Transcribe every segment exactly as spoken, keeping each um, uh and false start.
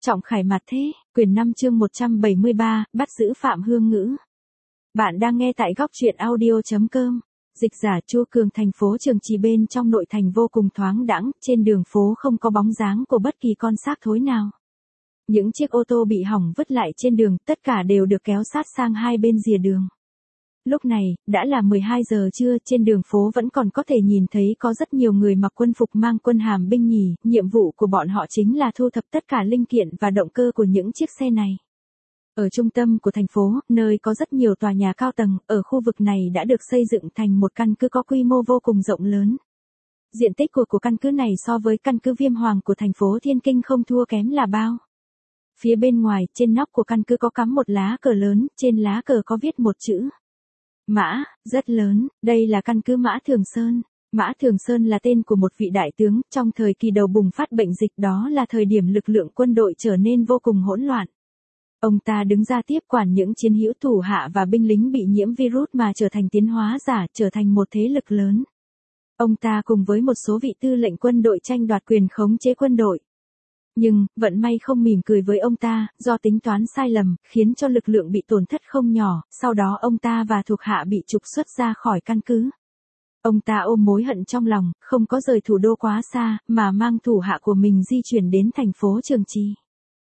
Trọng khải mặt thế, quyển năm chương một trăm bảy mươi ba, bắt giữ Phạm Hương Ngữ. Bạn đang nghe tại góc truyện audio chấm com. Dịch giả Chu Cường. Thành phố Trường Trì bên trong nội thành vô cùng thoáng đãng, trên đường phố không có bóng dáng của bất kỳ con xác thối nào. Những chiếc ô tô bị hỏng vứt lại trên đường, tất cả đều được kéo sát sang hai bên rìa đường. Lúc này, đã là mười hai giờ trưa, trên đường phố vẫn còn có thể nhìn thấy có rất nhiều người mặc quân phục mang quân hàm binh nhì, nhiệm vụ của bọn họ chính là thu thập tất cả linh kiện và động cơ của những chiếc xe này. Ở trung tâm của thành phố, nơi có rất nhiều tòa nhà cao tầng, ở khu vực này đã được xây dựng thành một căn cứ có quy mô vô cùng rộng lớn. Diện tích của của căn cứ này so với căn cứ Viêm Hoàng của thành phố Thiên Kinh không thua kém là bao. Phía bên ngoài, trên nóc của căn cứ có cắm một lá cờ lớn, trên lá cờ có viết một chữ Mã, rất lớn. Đây là căn cứ Mã Thường Sơn. Mã Thường Sơn là tên của một vị đại tướng, trong thời kỳ đầu bùng phát bệnh dịch, đó là thời điểm lực lượng quân đội trở nên vô cùng hỗn loạn. Ông ta đứng ra tiếp quản những chiến hữu thủ hạ và binh lính bị nhiễm virus mà trở thành tiến hóa giả, trở thành một thế lực lớn. Ông ta cùng với một số vị tư lệnh quân đội tranh đoạt quyền khống chế quân đội. Nhưng, vận may không mỉm cười với ông ta, do tính toán sai lầm, khiến cho lực lượng bị tổn thất không nhỏ, sau đó ông ta và thuộc hạ bị trục xuất ra khỏi căn cứ. Ông ta ôm mối hận trong lòng, không có rời thủ đô quá xa, mà mang thủ hạ của mình di chuyển đến thành phố Trường Trì.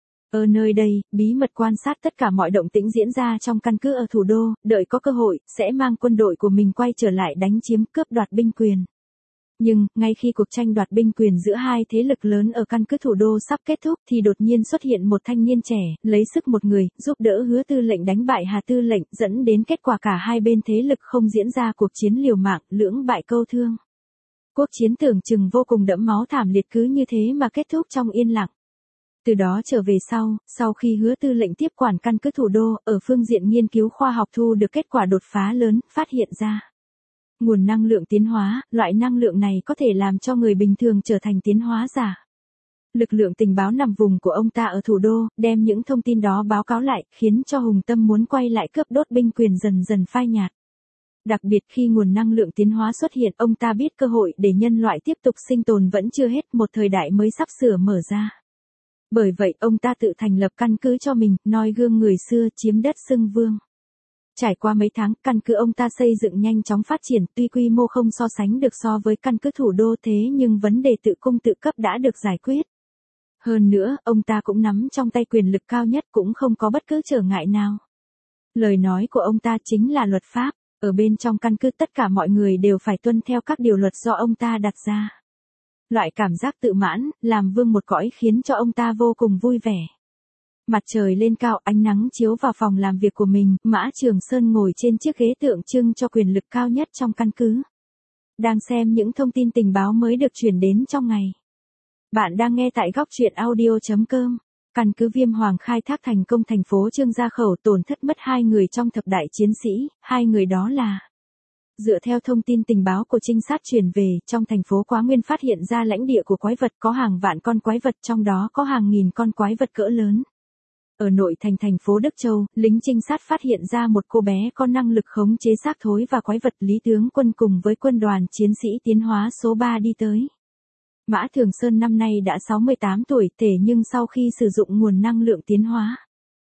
Ở nơi đây, bí mật quan sát tất cả mọi động tĩnh diễn ra trong căn cứ ở thủ đô, đợi có cơ hội, sẽ mang quân đội của mình quay trở lại đánh chiếm cướp đoạt binh quyền. Nhưng, ngay khi cuộc tranh đoạt binh quyền giữa hai thế lực lớn ở căn cứ thủ đô sắp kết thúc thì đột nhiên xuất hiện một thanh niên trẻ, lấy sức một người, giúp đỡ Hứa tư lệnh đánh bại Hà tư lệnh, dẫn đến kết quả cả hai bên thế lực không diễn ra cuộc chiến liều mạng, lưỡng bại câu thương. Cuộc chiến tưởng chừng vô cùng đẫm máu thảm liệt cứ như thế mà kết thúc trong yên lặng. Từ đó trở về sau, sau khi Hứa tư lệnh tiếp quản căn cứ thủ đô, ở phương diện nghiên cứu khoa học thu được kết quả đột phá lớn, phát hiện ra nguồn năng lượng tiến hóa, loại năng lượng này có thể làm cho người bình thường trở thành tiến hóa giả. Lực lượng tình báo nằm vùng của ông ta ở thủ đô, đem những thông tin đó báo cáo lại, khiến cho hùng tâm muốn quay lại cướp đốt binh quyền dần dần phai nhạt. Đặc biệt khi nguồn năng lượng tiến hóa xuất hiện, ông ta biết cơ hội để nhân loại tiếp tục sinh tồn vẫn chưa hết, một thời đại mới sắp sửa mở ra. Bởi vậy, ông ta tự thành lập căn cứ cho mình, noi gương người xưa, chiếm đất xưng vương. Trải qua mấy tháng, căn cứ ông ta xây dựng nhanh chóng phát triển, tuy quy mô không so sánh được so với căn cứ thủ đô thế nhưng vấn đề tự cung tự cấp đã được giải quyết. Hơn nữa, ông ta cũng nắm trong tay quyền lực cao nhất, cũng không có bất cứ trở ngại nào. Lời nói của ông ta chính là luật pháp, ở bên trong căn cứ tất cả mọi người đều phải tuân theo các điều luật do ông ta đặt ra. Loại cảm giác tự mãn, làm vương một cõi khiến cho ông ta vô cùng vui vẻ. Mặt trời lên cao, ánh nắng chiếu vào phòng làm việc của mình, Mã Trường Sơn ngồi trên chiếc ghế tượng trưng cho quyền lực cao nhất trong căn cứ. Đang xem những thông tin tình báo mới được chuyển đến trong ngày. Bạn đang nghe tại góc truyện audio chấm com. Căn cứ Viêm Hoàng khai thác thành công thành phố Trương Gia Khẩu, tổn thất mất hai người trong thập đại chiến sĩ, hai người đó là... Dựa theo thông tin tình báo của trinh sát truyền về, trong thành phố Quá Nguyên phát hiện ra lãnh địa của quái vật, có hàng vạn con quái vật, trong đó có hàng nghìn con quái vật cỡ lớn. Ở nội thành thành phố Đức Châu, lính trinh sát phát hiện ra một cô bé có năng lực khống chế xác thối và quái vật. Lý tướng quân cùng với quân đoàn chiến sĩ tiến hóa số ba đi tới. Mã Thường Sơn năm nay đã sáu mươi tám tuổi, thể nhưng sau khi sử dụng nguồn năng lượng tiến hóa,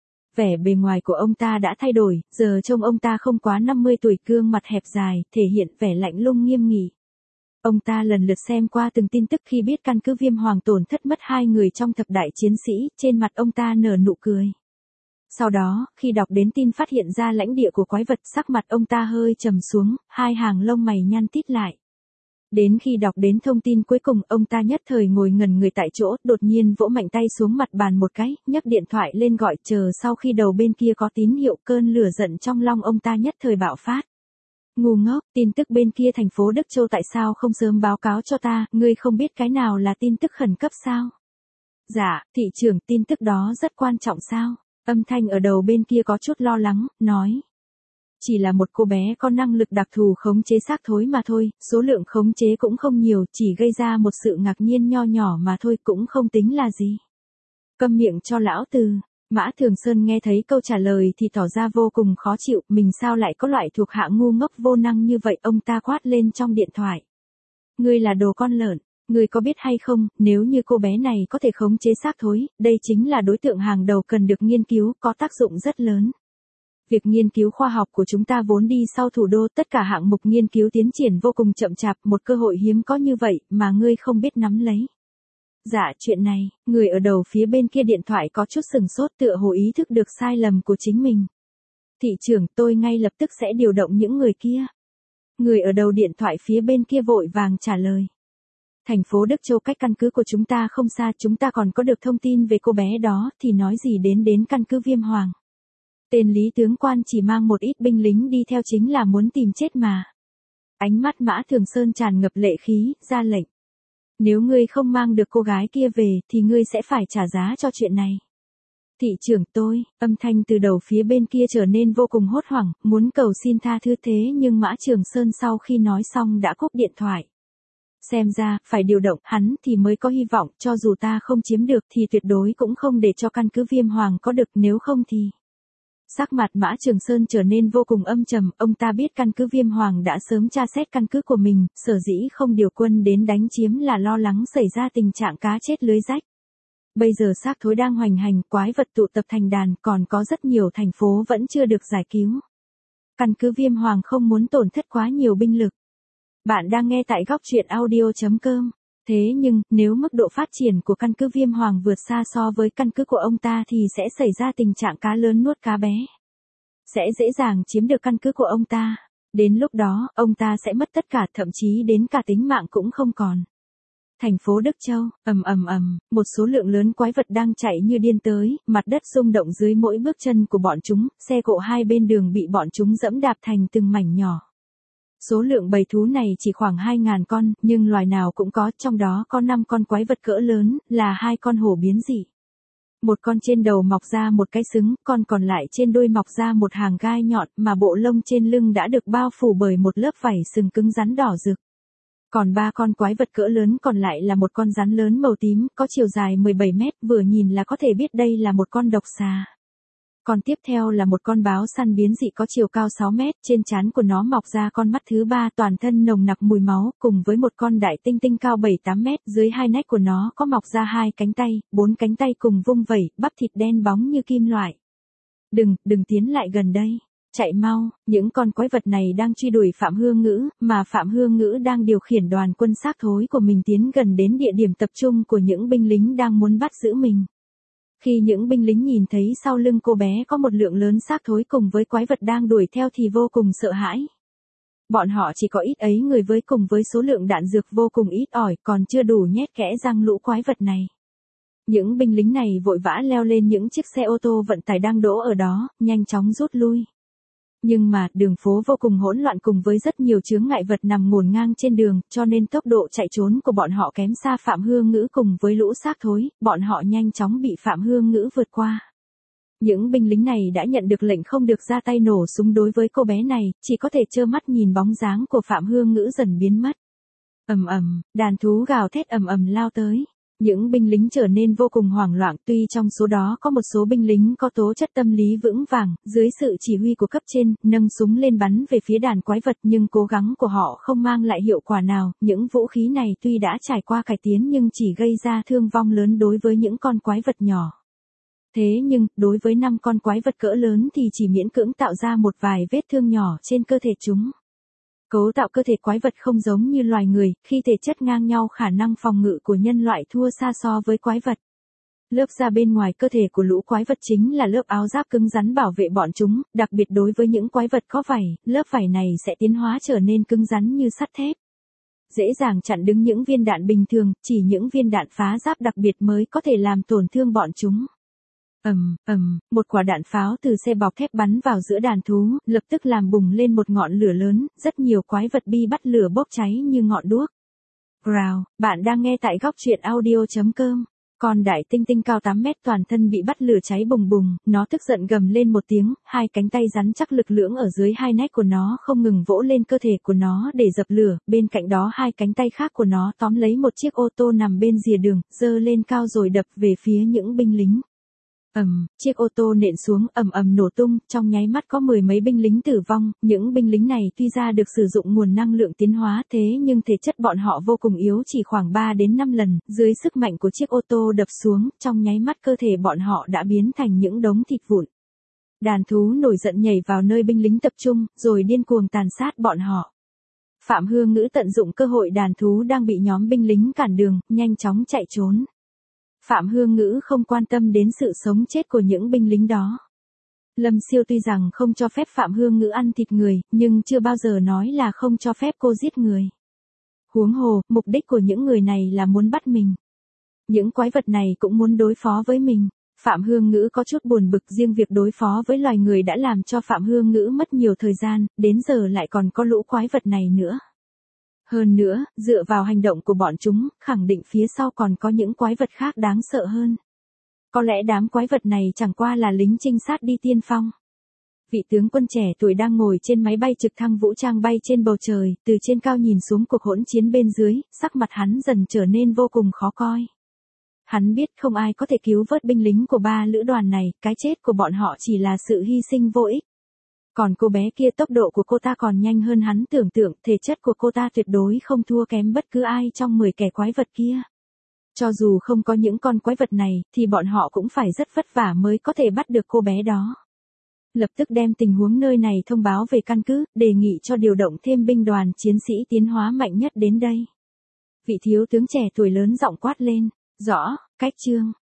vẻ bề ngoài của ông ta đã thay đổi, giờ trông ông ta không quá năm mươi tuổi, gương mặt hẹp dài, thể hiện vẻ lạnh lùng nghiêm nghị. Ông ta lần lượt xem qua từng tin tức khi biết căn cứ Viêm Hoàng tổn thất mất hai người trong thập đại chiến sĩ, trên mặt ông ta nở nụ cười. Sau đó, khi đọc đến tin phát hiện ra lãnh địa của quái vật, sắc mặt ông ta hơi trầm xuống, hai hàng lông mày nhăn tít lại. Đến khi đọc đến thông tin cuối cùng, ông ta nhất thời ngồi ngẩn người tại chỗ, đột nhiên vỗ mạnh tay xuống mặt bàn một cái, nhấc điện thoại lên gọi, chờ sau khi đầu bên kia có tín hiệu, cơn lửa giận trong lòng ông ta nhất thời bạo phát. Ngu ngốc, tin tức bên kia thành phố Đức Châu tại sao không sớm báo cáo cho ta, ngươi không biết cái nào là tin tức khẩn cấp sao? Dạ, thị trưởng, tin tức đó rất quan trọng sao? Âm thanh ở đầu bên kia có chút lo lắng, nói. Chỉ là một cô bé có năng lực đặc thù khống chế xác thối mà thôi, số lượng khống chế cũng không nhiều, chỉ gây ra một sự ngạc nhiên nho nhỏ mà thôi, cũng không tính là gì. Câm miệng cho lão tử. Mã Thường Sơn nghe thấy câu trả lời thì tỏ ra vô cùng khó chịu, mình sao lại có loại thuộc hạ ngu ngốc vô năng như vậy, ông ta quát lên trong điện thoại. Ngươi là đồ con lợn, Ngươi có biết hay không, nếu như cô bé này có thể khống chế xác thối, đây chính là đối tượng hàng đầu cần được nghiên cứu, có tác dụng rất lớn. Việc nghiên cứu khoa học của chúng ta vốn đi sau thủ đô, tất cả hạng mục nghiên cứu tiến triển vô cùng chậm chạp, một cơ hội hiếm có như vậy, mà ngươi không biết nắm lấy. Dạ chuyện này, người ở đầu phía bên kia điện thoại có chút sừng sốt tựa hồ ý thức được sai lầm của chính mình. Thị trưởng, tôi ngay lập tức sẽ điều động những người kia. Người ở đầu điện thoại phía bên kia vội vàng trả lời. Thành phố Đức Châu cách căn cứ của chúng ta không xa, chúng ta còn có được thông tin về cô bé đó, thì nói gì đến đến căn cứ Viêm Hoàng. Tên Lý tướng quan chỉ mang một ít binh lính đi theo chính là muốn tìm chết mà. Ánh mắt Mã Thường Sơn tràn ngập lệ khí, ra lệnh. Nếu ngươi không mang được cô gái kia về, thì ngươi sẽ phải trả giá cho chuyện này. Thị trưởng tôi, âm thanh từ đầu phía bên kia trở nên vô cùng hốt hoảng, muốn cầu xin tha thứ thế nhưng Mã Trường Sơn sau khi nói xong đã cúp điện thoại. Xem ra, phải điều động hắn thì mới có hy vọng, cho dù ta không chiếm được thì tuyệt đối cũng không để cho căn cứ Viêm Hoàng có được, nếu không thì... Sắc mặt Mã Trường Sơn trở nên vô cùng âm trầm, ông ta biết căn cứ Viêm Hoàng đã sớm tra xét căn cứ của mình, sở dĩ không điều quân đến đánh chiếm là lo lắng xảy ra tình trạng cá chết lưới rách. Bây giờ xác thối đang hoành hành, quái vật tụ tập thành đàn, còn có rất nhiều thành phố vẫn chưa được giải cứu. Căn cứ Viêm Hoàng không muốn tổn thất quá nhiều binh lực. Bạn đang nghe tại góc truyện audio chấm com. Thế nhưng, nếu mức độ phát triển của căn cứ Viêm Hoàng vượt xa so với căn cứ của ông ta thì sẽ xảy ra tình trạng cá lớn nuốt cá bé. Sẽ dễ dàng chiếm được căn cứ của ông ta. Đến lúc đó, ông ta sẽ mất tất cả, thậm chí đến cả tính mạng cũng không còn. Thành phố Đức Châu, ầm ầm ầm, một số lượng lớn quái vật đang chạy như điên tới, mặt đất rung động dưới mỗi bước chân của bọn chúng, xe cộ hai bên đường bị bọn chúng dẫm đạp thành từng mảnh nhỏ. Số lượng bầy thú này chỉ khoảng hai nghìn con, nhưng loài nào cũng có, trong đó có năm con quái vật cỡ lớn, là hai con hổ biến dị. Một con trên đầu mọc ra một cái sừng, con còn lại trên đuôi mọc ra một hàng gai nhọn, mà bộ lông trên lưng đã được bao phủ bởi một lớp vảy sừng cứng rắn đỏ rực. Còn ba con quái vật cỡ lớn còn lại là một con rắn lớn màu tím, có chiều dài mười bảy mét, vừa nhìn là có thể biết đây là một con độc xà. Còn tiếp theo là một con báo săn biến dị có chiều cao sáu mét, trên trán của nó mọc ra con mắt thứ ba, toàn thân nồng nặc mùi máu, cùng với một con đại tinh tinh cao bảy tám mét, dưới hai nách của nó có mọc ra hai cánh tay, bốn cánh tay cùng vung vẩy, bắp thịt đen bóng như kim loại. Đừng, đừng tiến lại gần đây. Chạy mau, những con quái vật này đang truy đuổi Phạm Hương Ngữ, mà Phạm Hương Ngữ đang điều khiển đoàn quân xác thối của mình tiến gần đến địa điểm tập trung của những binh lính đang muốn bắt giữ mình. Khi những binh lính nhìn thấy sau lưng cô bé có một lượng lớn xác thối cùng với quái vật đang đuổi theo thì vô cùng sợ hãi. Bọn họ chỉ có ít ấy người với cùng với số lượng đạn dược vô cùng ít ỏi, còn chưa đủ nhét kẽ răng lũ quái vật này. Những binh lính này vội vã leo lên những chiếc xe ô tô vận tải đang đỗ ở đó, nhanh chóng rút lui. Nhưng mà, đường phố vô cùng hỗn loạn cùng với rất nhiều chướng ngại vật nằm ngổn ngang trên đường, cho nên tốc độ chạy trốn của bọn họ kém xa Phạm Hương Ngữ cùng với lũ xác thối, bọn họ nhanh chóng bị Phạm Hương Ngữ vượt qua. Những binh lính này đã nhận được lệnh không được ra tay nổ súng đối với cô bé này, chỉ có thể trơ mắt nhìn bóng dáng của Phạm Hương Ngữ dần biến mất. Ầm ầm, đàn thú gào thét ầm ầm lao tới. Những binh lính trở nên vô cùng hoảng loạn, tuy trong số đó có một số binh lính có tố chất tâm lý vững vàng, dưới sự chỉ huy của cấp trên, nâng súng lên bắn về phía đàn quái vật nhưng cố gắng của họ không mang lại hiệu quả nào, những vũ khí này tuy đã trải qua cải tiến nhưng chỉ gây ra thương vong lớn đối với những con quái vật nhỏ. Thế nhưng, đối với năm con quái vật cỡ lớn thì chỉ miễn cưỡng tạo ra một vài vết thương nhỏ trên cơ thể chúng. Cấu tạo cơ thể quái vật không giống như loài người, khi thể chất ngang nhau khả năng phòng ngự của nhân loại thua xa so với quái vật. Lớp da bên ngoài cơ thể của lũ quái vật chính là lớp áo giáp cứng rắn bảo vệ bọn chúng, đặc biệt đối với những quái vật có vảy, lớp vảy này sẽ tiến hóa trở nên cứng rắn như sắt thép. Dễ dàng chặn đứng những viên đạn bình thường, chỉ những viên đạn phá giáp đặc biệt mới có thể làm tổn thương bọn chúng. Ầm, ầm, một quả đạn pháo từ xe bọc thép bắn vào giữa đàn thú, lập tức làm bùng lên một ngọn lửa lớn, rất nhiều quái vật bi bắt lửa bốc cháy như ngọn đuốc. Rào, bạn đang nghe tại góc truyện audio chấm com. Con đại tinh tinh cao tám mét toàn thân bị bắt lửa cháy bùng bùng, nó tức giận gầm lên một tiếng, hai cánh tay rắn chắc lực lưỡng ở dưới hai nách của nó không ngừng vỗ lên cơ thể của nó để dập lửa, bên cạnh đó hai cánh tay khác của nó tóm lấy một chiếc ô tô nằm bên rìa đường, giơ lên cao rồi đập về phía những binh lính. Ầm, chiếc ô tô nện xuống ầm ầm nổ tung, trong nháy mắt có mười mấy binh lính tử vong, những binh lính này tuy ra được sử dụng nguồn năng lượng tiến hóa thế nhưng thể chất bọn họ vô cùng yếu chỉ khoảng ba đến năm lần, dưới sức mạnh của chiếc ô tô đập xuống, trong nháy mắt cơ thể bọn họ đã biến thành những đống thịt vụn. Đàn thú nổi giận nhảy vào nơi binh lính tập trung, rồi điên cuồng tàn sát bọn họ. Phạm Hương Ngữ tận dụng cơ hội đàn thú đang bị nhóm binh lính cản đường, nhanh chóng chạy trốn. Phạm Hương Ngữ không quan tâm đến sự sống chết của những binh lính đó. Lâm Siêu tuy rằng không cho phép Phạm Hương Ngữ ăn thịt người, nhưng chưa bao giờ nói là không cho phép cô giết người. Huống hồ, mục đích của những người này là muốn bắt mình. Những quái vật này cũng muốn đối phó với mình. Phạm Hương Ngữ có chút buồn bực, riêng việc đối phó với loài người đã làm cho Phạm Hương Ngữ mất nhiều thời gian, đến giờ lại còn có lũ quái vật này nữa. Hơn nữa, dựa vào hành động của bọn chúng, khẳng định phía sau còn có những quái vật khác đáng sợ hơn. Có lẽ đám quái vật này chẳng qua là lính trinh sát đi tiên phong. Vị tướng quân trẻ tuổi đang ngồi trên máy bay trực thăng vũ trang bay trên bầu trời, từ trên cao nhìn xuống cuộc hỗn chiến bên dưới, sắc mặt hắn dần trở nên vô cùng khó coi. Hắn biết không ai có thể cứu vớt binh lính của ba lữ đoàn này, cái chết của bọn họ chỉ là sự hy sinh vô ích. Còn cô bé kia tốc độ của cô ta còn nhanh hơn hắn tưởng tượng, thể chất của cô ta tuyệt đối không thua kém bất cứ ai trong mười kẻ quái vật kia. Cho dù không có những con quái vật này, thì bọn họ cũng phải rất vất vả mới có thể bắt được cô bé đó. Lập tức đem tình huống nơi này thông báo về căn cứ, đề nghị cho điều động thêm binh đoàn chiến sĩ tiến hóa mạnh nhất đến đây. Vị thiếu tướng trẻ tuổi lớn giọng quát lên, rõ, cách chương.